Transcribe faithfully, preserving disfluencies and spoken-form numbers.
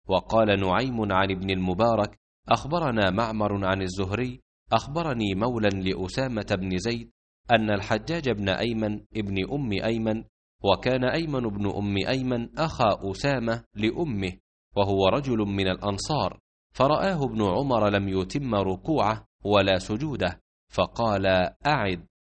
وقال نعيم عن ابن المبارك أخبرنا معمر عن الزهري أخبرني مولى لأسامة بن زيد أن الحجاج بن أيمن ابن أم أيمن، وكان أيمن بن أم أيمن أخا أسامة لأمه، وهو رجل من الأنصار، فرآه ابن عمر لم يتم ركوعه ولا سجوده، فقال: أعد،